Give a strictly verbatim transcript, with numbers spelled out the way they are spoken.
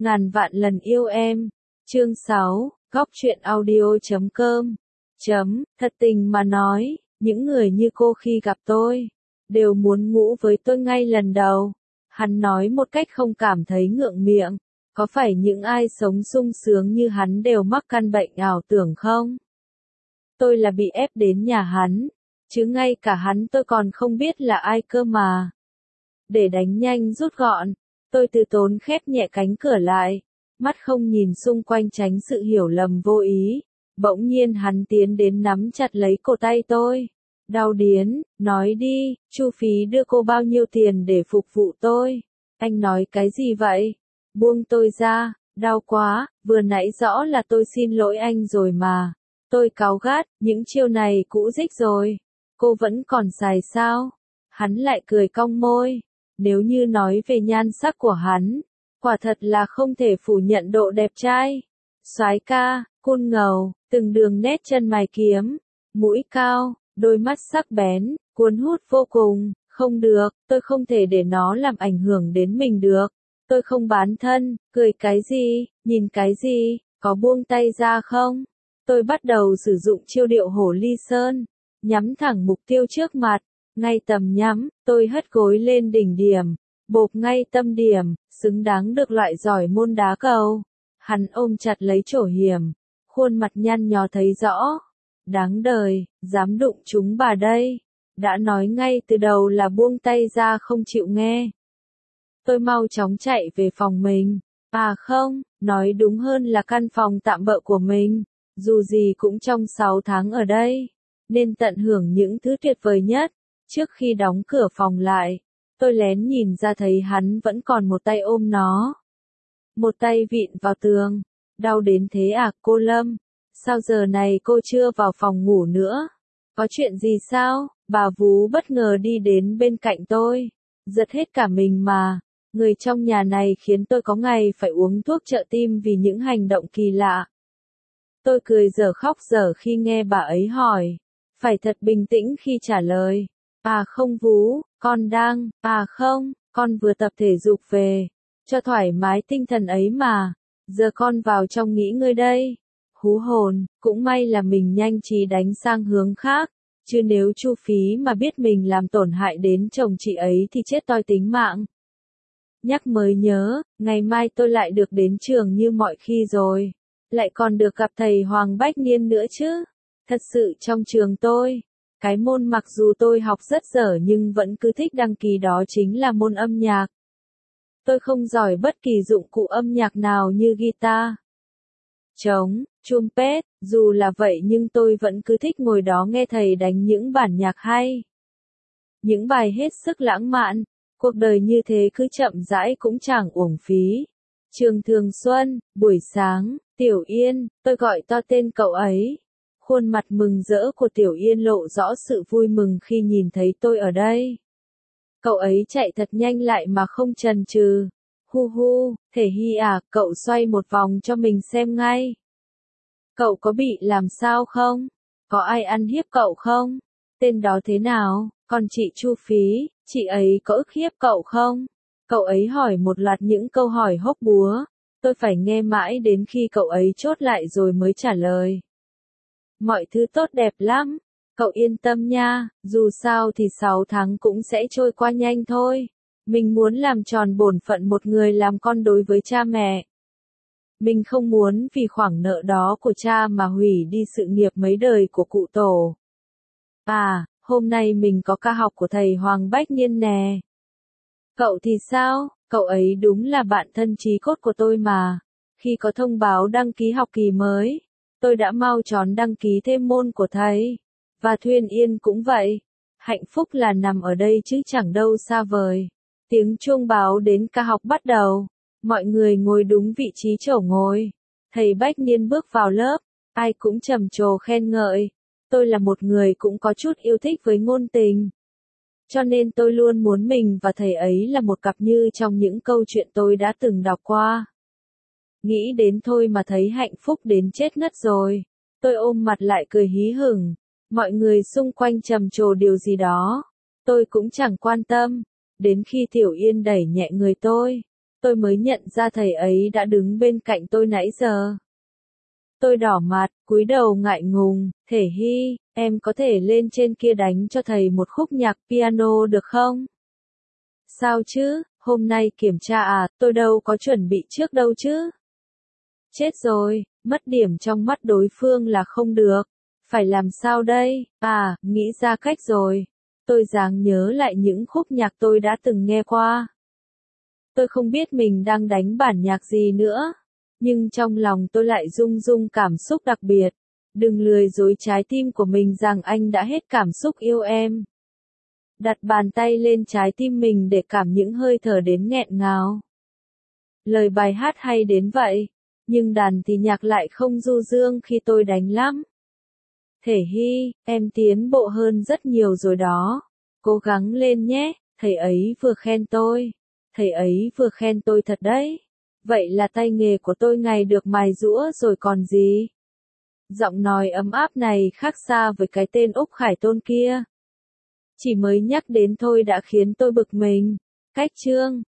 Ngàn vạn lần yêu em. Chương sáu, góc truyện audio chấm com. Chấm, thật tình mà nói, những người như cô khi gặp tôi, đều muốn ngủ với tôi ngay lần đầu. Hắn nói một cách không cảm thấy ngượng miệng, có phải những ai sống sung sướng như hắn đều mắc căn bệnh ảo tưởng không? Tôi là bị ép đến nhà hắn, chứ ngay cả hắn tôi còn không biết là ai cơ mà. Để đánh nhanh rút gọn, tôi từ tốn khép nhẹ cánh cửa lại, mắt không nhìn xung quanh tránh sự hiểu lầm vô ý. Bỗng nhiên hắn tiến đến nắm chặt lấy cổ tay tôi. Đau điến, nói đi, Chu phí đưa cô bao nhiêu tiền để phục vụ tôi? Anh nói cái gì vậy? Buông tôi ra, đau quá, vừa nãy rõ là tôi xin lỗi anh rồi mà. Tôi cáu gắt, những chiêu này cũ rích rồi. Cô vẫn còn xài sao? Hắn lại cười cong môi. Nếu như nói về nhan sắc của hắn, quả thật là không thể phủ nhận độ đẹp trai. Soái ca, cun ngầu, từng đường nét chân mày kiếm, mũi cao, đôi mắt sắc bén, cuốn hút vô cùng. Không được, tôi không thể để nó làm ảnh hưởng đến mình được. Tôi không bán thân, cười cái gì, nhìn cái gì, có buông tay ra không? Tôi bắt đầu sử dụng chiêu điệu hổ ly sơn, nhắm thẳng mục tiêu trước mặt. Ngay tầm nhắm, tôi hất gối lên đỉnh điểm, bộp ngay tâm điểm, xứng đáng được loại giỏi môn đá cầu. Hắn ôm chặt lấy chổi hiểm, khuôn mặt nhăn nhó thấy rõ. Đáng đời, dám đụng chúng bà đây. Đã nói ngay từ đầu là buông tay ra không chịu nghe. Tôi mau chóng chạy về phòng mình. À không, nói đúng hơn là căn phòng tạm bợ của mình. Dù gì cũng trong sáu tháng ở đây, nên tận hưởng những thứ tuyệt vời nhất. Trước khi đóng cửa phòng lại, tôi lén nhìn ra thấy hắn vẫn còn một tay ôm nó. Một tay vịn vào tường. Đau đến thế à cô Lâm? Sao giờ này cô chưa vào phòng ngủ nữa? Có chuyện gì sao? Bà vú bất ngờ đi đến bên cạnh tôi. Giật hết cả mình mà. Người trong nhà này khiến tôi có ngày phải uống thuốc trợ tim vì những hành động kỳ lạ. Tôi cười dở khóc dở khi nghe bà ấy hỏi. Phải thật bình tĩnh khi trả lời. À không vú, con đang, à không, con vừa tập thể dục về. Cho thoải mái tinh thần ấy mà. Giờ con vào trong nghỉ ngơi đây. Hú hồn, cũng may là mình nhanh trí đánh sang hướng khác. Chứ nếu Chu phí mà biết mình làm tổn hại đến chồng chị ấy thì chết toi tính mạng. Nhắc mới nhớ, ngày mai tôi lại được đến trường như mọi khi rồi. Lại còn được gặp thầy Hoàng Bách Niên nữa chứ. Thật sự trong trường tôi, cái môn mặc dù tôi học rất dở nhưng vẫn cứ thích đăng ký đó chính là môn âm nhạc. Tôi không giỏi bất kỳ dụng cụ âm nhạc nào như guitar, trống, trumpet, dù là vậy nhưng tôi vẫn cứ thích ngồi đó nghe thầy đánh những bản nhạc hay. Những bài hết sức lãng mạn, cuộc đời như thế cứ chậm rãi cũng chẳng uổng phí. Trường Thường Xuân, buổi sáng, Tiểu Yên, tôi gọi to tên cậu ấy. Khuôn mặt mừng rỡ của Tiểu Yên lộ rõ sự vui mừng khi nhìn thấy tôi ở đây. Cậu ấy chạy thật nhanh lại mà không chần chừ. Hu hu, Thể Hy à, cậu xoay một vòng cho mình xem ngay. Cậu có bị làm sao không? Có ai ăn hiếp cậu không? Tên đó thế nào? Còn chị Chu phí, chị ấy có ức hiếp cậu không? Cậu ấy hỏi một loạt những câu hỏi hốc búa. Tôi phải nghe mãi đến khi cậu ấy chốt lại rồi mới trả lời. Mọi thứ tốt đẹp lắm. Cậu yên tâm nha, dù sao thì sáu tháng cũng sẽ trôi qua nhanh thôi. Mình muốn làm tròn bổn phận một người làm con đối với cha mẹ. Mình không muốn vì khoản nợ đó của cha mà hủy đi sự nghiệp mấy đời của cụ tổ. À, hôm nay mình có ca học của thầy Hoàng Bách Niên nè. Cậu thì sao? Cậu ấy đúng là bạn thân chí cốt của tôi mà. Khi có thông báo đăng ký học kỳ mới, tôi đã mau chóng đăng ký thêm môn của thầy. Và Thuyên Yên cũng vậy. Hạnh phúc là nằm ở đây chứ chẳng đâu xa vời. Tiếng chuông báo đến ca học bắt đầu. Mọi người ngồi đúng vị trí chỗ ngồi. Thầy Bách Niên bước vào lớp. Ai cũng trầm trồ khen ngợi. Tôi là một người cũng có chút yêu thích với ngôn tình. Cho nên tôi luôn muốn mình và thầy ấy là một cặp như trong những câu chuyện tôi đã từng đọc qua. Nghĩ đến thôi mà thấy hạnh phúc đến chết ngất rồi. Tôi ôm mặt lại cười hí hửng. Mọi người xung quanh trầm trồ điều gì đó. Tôi cũng chẳng quan tâm. Đến khi Tiểu Yên đẩy nhẹ người tôi. Tôi mới nhận ra thầy ấy đã đứng bên cạnh tôi nãy giờ. Tôi đỏ mặt, cúi đầu ngại ngùng, Thể Hy, em có thể lên trên kia đánh cho thầy một khúc nhạc piano được không? Sao chứ, hôm nay kiểm tra à, tôi đâu có chuẩn bị trước đâu chứ. Chết rồi, mất điểm trong mắt đối phương là không được. Phải làm sao đây? À, nghĩ ra cách rồi. Tôi dáng nhớ lại những khúc nhạc tôi đã từng nghe qua. Tôi không biết mình đang đánh bản nhạc gì nữa. Nhưng trong lòng tôi lại rung rung cảm xúc đặc biệt. Đừng lười dối trái tim của mình rằng anh đã hết cảm xúc yêu em. Đặt bàn tay lên trái tim mình để cảm những hơi thở đến nghẹn ngào. Lời bài hát hay đến vậy, nhưng đàn thì nhạc lại không du dương khi tôi đánh lắm. Thể Hy, em tiến bộ hơn rất nhiều rồi đó. Cố gắng lên nhé, thầy ấy vừa khen tôi. Thầy ấy vừa khen tôi thật đấy. Vậy là tay nghề của tôi ngày được mài giũa rồi còn gì. Giọng nói ấm áp này khác xa với cái tên Úc Khải Tôn kia. Chỉ mới nhắc đến thôi đã khiến tôi bực mình. Cách chương